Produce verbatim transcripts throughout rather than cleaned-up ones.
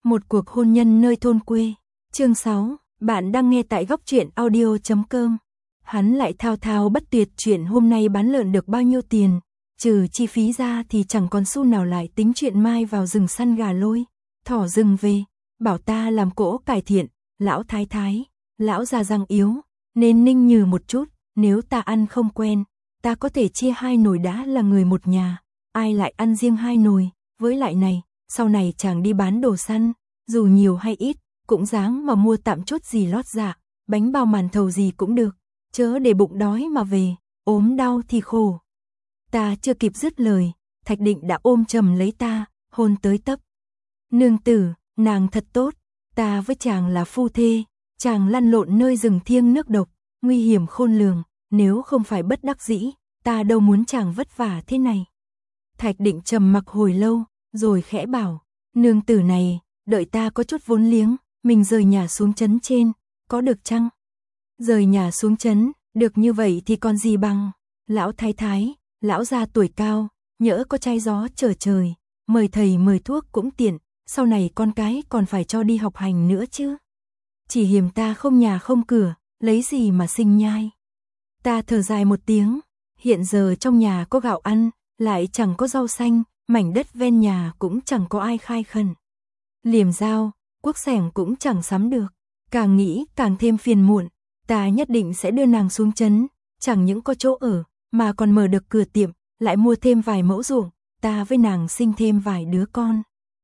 Một cuộc hôn nhân nơi thôn quê. Chương sáu, bạn đang nghe tại góc truyện audio chấm com. Hắn lại thao thao bất tuyệt chuyện hôm nay bán lợn được bao nhiêu tiền, trừ chi phí ra thì chẳng còn xu nào lại tính chuyện mai vào rừng săn gà lôi, thỏ rừng về, bảo ta làm cỗ cải thiện, lão thái thái, lão già răng yếu, nên ninh nhừ một chút, nếu ta ăn không quen, ta có thể chia hai nồi đã là người một nhà, ai lại ăn riêng hai nồi, với lại này, sau này chàng đi bán đồ săn, dù nhiều hay ít, cũng dáng mà mua tạm chút gì lót dạ, bánh bao màn thầu gì cũng được, chớ để bụng đói mà về, ốm đau thì khổ. Ta chưa kịp dứt lời, Thạch Định đã ôm chầm lấy ta, hôn tới tấp. Nương tử, nàng thật tốt, ta với chàng là phu thê, chàng lăn lộn nơi rừng thiêng nước độc, nguy hiểm khôn lường, nếu không phải bất đắc dĩ, ta đâu muốn chàng vất vả thế này. Thạch Định trầm mặc hồi lâu, rồi khẽ bảo, nương tử này, đợi ta có chút vốn liếng, mình rời nhà xuống trấn trên, có được chăng? Rời nhà xuống trấn, được như vậy thì còn gì bằng, lão thái thái, lão già tuổi cao, nhỡ có chai gió trở trời, mời thầy mời thuốc cũng tiện, sau này con cái còn phải cho đi học hành nữa chứ. Chỉ hiềm ta không nhà không cửa, lấy gì mà sinh nhai. Ta thở dài một tiếng, hiện giờ trong nhà có gạo ăn, lại chẳng có rau xanh, mảnh đất ven nhà cũng chẳng có ai khai khẩn. Liềm dao, cuốc xẻng cũng chẳng sắm được, càng nghĩ càng thêm phiền muộn, ta nhất định sẽ đưa nàng xuống trấn, chẳng những có chỗ ở, mà còn mở được cửa tiệm, lại mua thêm vài mẫu ruộng, ta với nàng sinh thêm vài đứa con.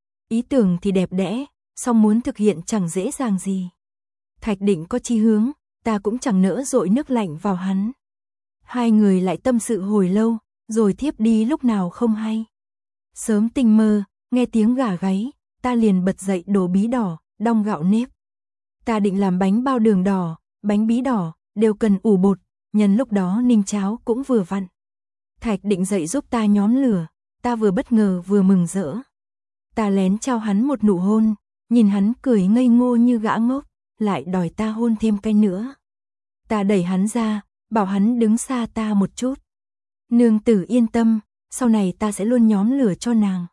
Ý tưởng thì đẹp đẽ, song muốn thực hiện chẳng dễ dàng gì. Thạch Định có chí hướng, ta cũng chẳng nỡ dội nước lạnh vào hắn. Hai người lại tâm sự hồi lâu, rồi thiếp đi lúc nào không hay. Sớm tinh mơ, nghe tiếng gà gáy, ta liền bật dậy đổ bí đỏ, đong gạo nếp. Ta định làm bánh bao đường đỏ, bánh bí đỏ, đều cần ủ bột, nhân lúc đó ninh cháo cũng vừa vặn. Thạch Định dậy giúp ta nhóm lửa, ta vừa bất ngờ vừa mừng rỡ. Ta lén trao hắn một nụ hôn, nhìn hắn cười ngây ngô như gã ngốc, lại đòi ta hôn thêm cái nữa. Ta đẩy hắn ra, bảo hắn đứng xa ta một chút. Nương tử yên tâm, sau này ta sẽ luôn nhóm lửa cho nàng.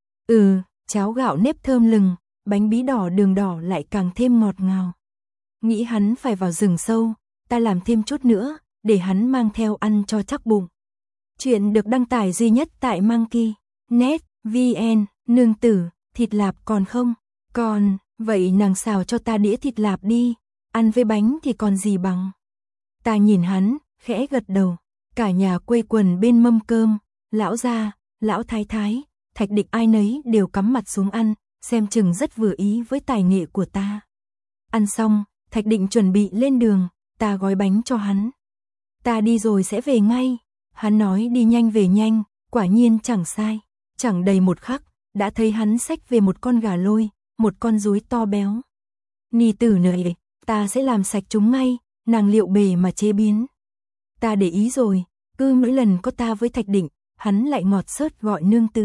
Ừ, cháo gạo nếp thơm lừng, bánh bí đỏ đường đỏ lại càng thêm ngọt ngào. Nghĩ hắn phải vào rừng sâu, ta làm thêm chút nữa, để hắn mang theo ăn cho chắc bụng. Chuyện được đăng tải duy nhất tại Monkey net vn. Nương tử, thịt lạp còn không? Còn, vậy nàng xào cho ta đĩa thịt lạp đi, ăn với bánh thì còn gì bằng. Ta nhìn hắn, khẽ gật đầu, cả nhà quây quần bên mâm cơm, lão gia, lão thái thái, Thạch Định ai nấy đều cắm mặt xuống ăn, xem chừng rất vừa ý với tài nghệ của ta. Ăn xong, Thạch Định chuẩn bị lên đường, ta gói bánh cho hắn. Ta đi rồi sẽ về ngay, hắn nói đi nhanh về nhanh, quả nhiên chẳng sai, chẳng đầy một khắc, đã thấy hắn xách về một con gà lôi, một con rúi to béo. Nhi tử này, ta sẽ làm sạch chúng ngay, nàng liệu bề mà chế biến. Ta để ý rồi, cứ mỗi lần có ta với Thạch Định, hắn lại ngọt xớt gọi nương tử.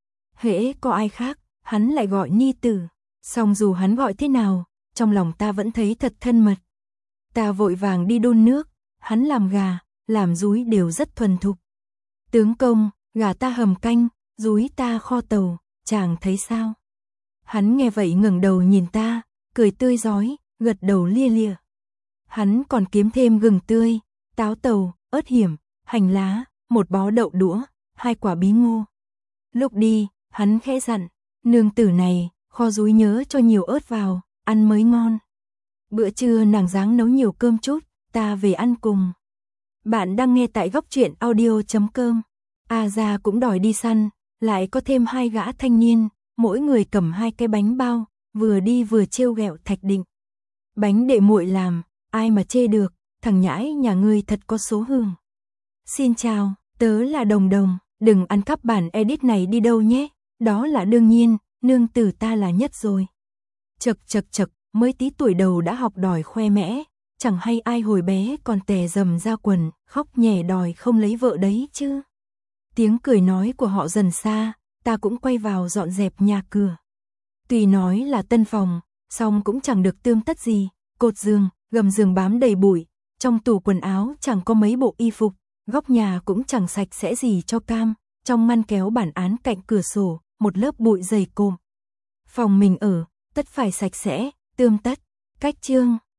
Hễ có ai khác, hắn lại gọi nhi tử. Song dù hắn gọi thế nào, trong lòng ta vẫn thấy thật thân mật. Ta vội vàng đi đun nước, hắn làm gà, làm rúi đều rất thuần thục. Tướng công, gà ta hầm canh, rúi ta kho tàu, chàng thấy sao? Hắn nghe vậy ngẩng đầu nhìn ta, cười tươi rói, gật đầu lia lịa. Hắn còn kiếm thêm gừng tươi, táo tàu, ớt hiểm, hành lá, một bó đậu đũa, hai quả bí ngô. Lúc đi, hắn khẽ dặn, nương tử này, kho rúi nhớ cho nhiều ớt vào, ăn mới ngon. Bữa trưa nàng dáng nấu nhiều cơm chút, ta về ăn cùng. Bạn đang nghe tại góc truyện audio chấm com. A Gia cũng đòi đi săn, lại có thêm hai gã thanh niên, mỗi người cầm hai cái bánh bao, vừa đi vừa trêu ghẹo Thạch Định. Bánh đệ muội làm, ai mà chê được, thằng nhãi nhà ngươi thật có số hương. Xin chào, tớ là Đồng Đồng, đừng ăn cắp bản edit này đi đâu nhé, đó là đương nhiên, nương tử ta là nhất rồi. Chật chật chật, mới tí tuổi đầu đã học đòi khoe mẽ, chẳng hay ai hồi bé còn tè dầm ra quần, khóc nhè đòi không lấy vợ đấy chứ. Tiếng cười nói của họ dần xa, ta cũng quay vào dọn dẹp nhà cửa. Tuy nói là tân phòng, song cũng chẳng được tươm tất gì, cột giường, gầm giường bám đầy bụi, trong tủ quần áo chẳng có mấy bộ y phục, góc nhà cũng chẳng sạch sẽ gì cho cam, trong ngăn kéo bản án cạnh cửa sổ, một lớp bụi dày cộm. Phòng mình ở, tất phải sạch sẽ, tươm tất. Cách chương